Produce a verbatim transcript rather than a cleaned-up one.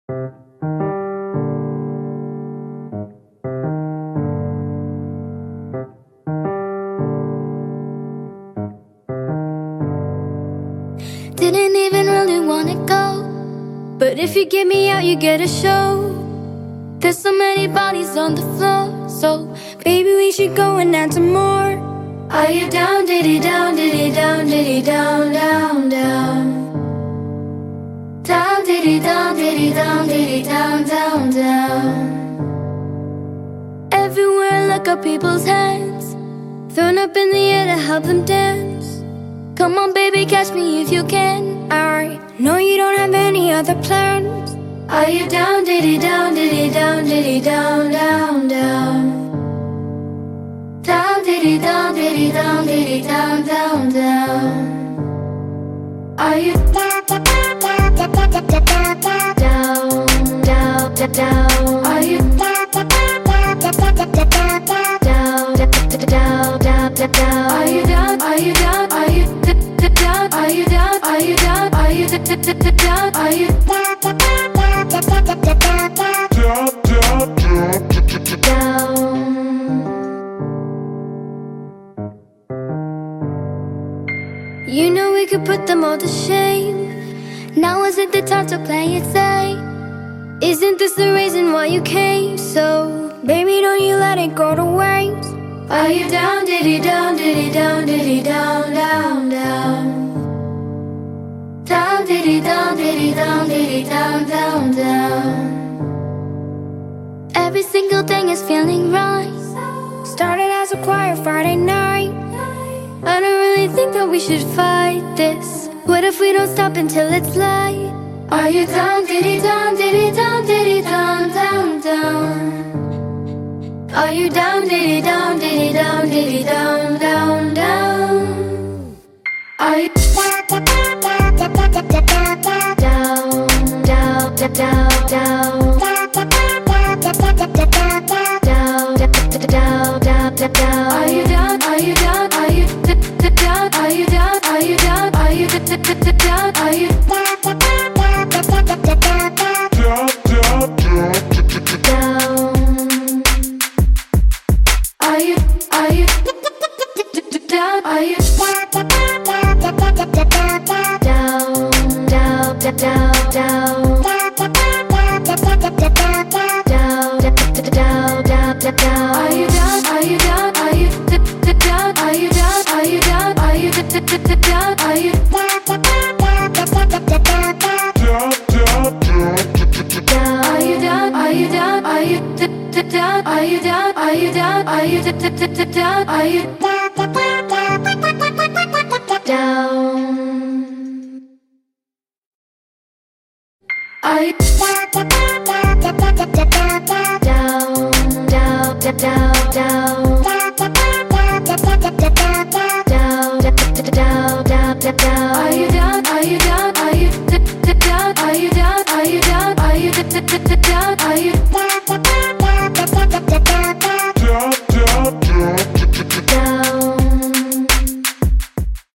Didn't even really wanna go, but if you get me out, you get a show. There's so many bodies on the floor, so baby, we should go and add some more. Are you down, diddy down, diddy down, diddy down, down, down? Down, diddy down, diddy down, diddy down, down, down. Everywhere I look up people's hands, thrown up in the air to help them dance. Come on baby, catch me if you can. I know you don't have any other plans. Are you down, diddy down, diddy down, diddy down, down, down? Down, diddy down, diddy down, diddy down, down, down. Are you down, down, down, down, down, down? Are you down, down, down, down, down, down? Are you down, are you down, are you down, are you down, are you down, are you down, are you down? You know we could put them all to shame. Now isn't the time to play it safe? Isn't this the reason why you came? So baby, don't you let it go to waste. Are you down, diddy down, diddy down, diddy down, down, down? Down, diddy down, diddy down, diddy down, down, down. Every single thing is feeling right. Started as a quiet Friday night. I don't really think that we should fight this. What if we don't stop until it's light? Are you down, diddy down, diddy down, diddy down, down, down? Are you down, diddy down, diddy down, diddy down, down, down? Are you down, down, down, down, down, down, down? Are you down, are you down, are you down, are you down, are you down, are you down, are you down, down, down, down?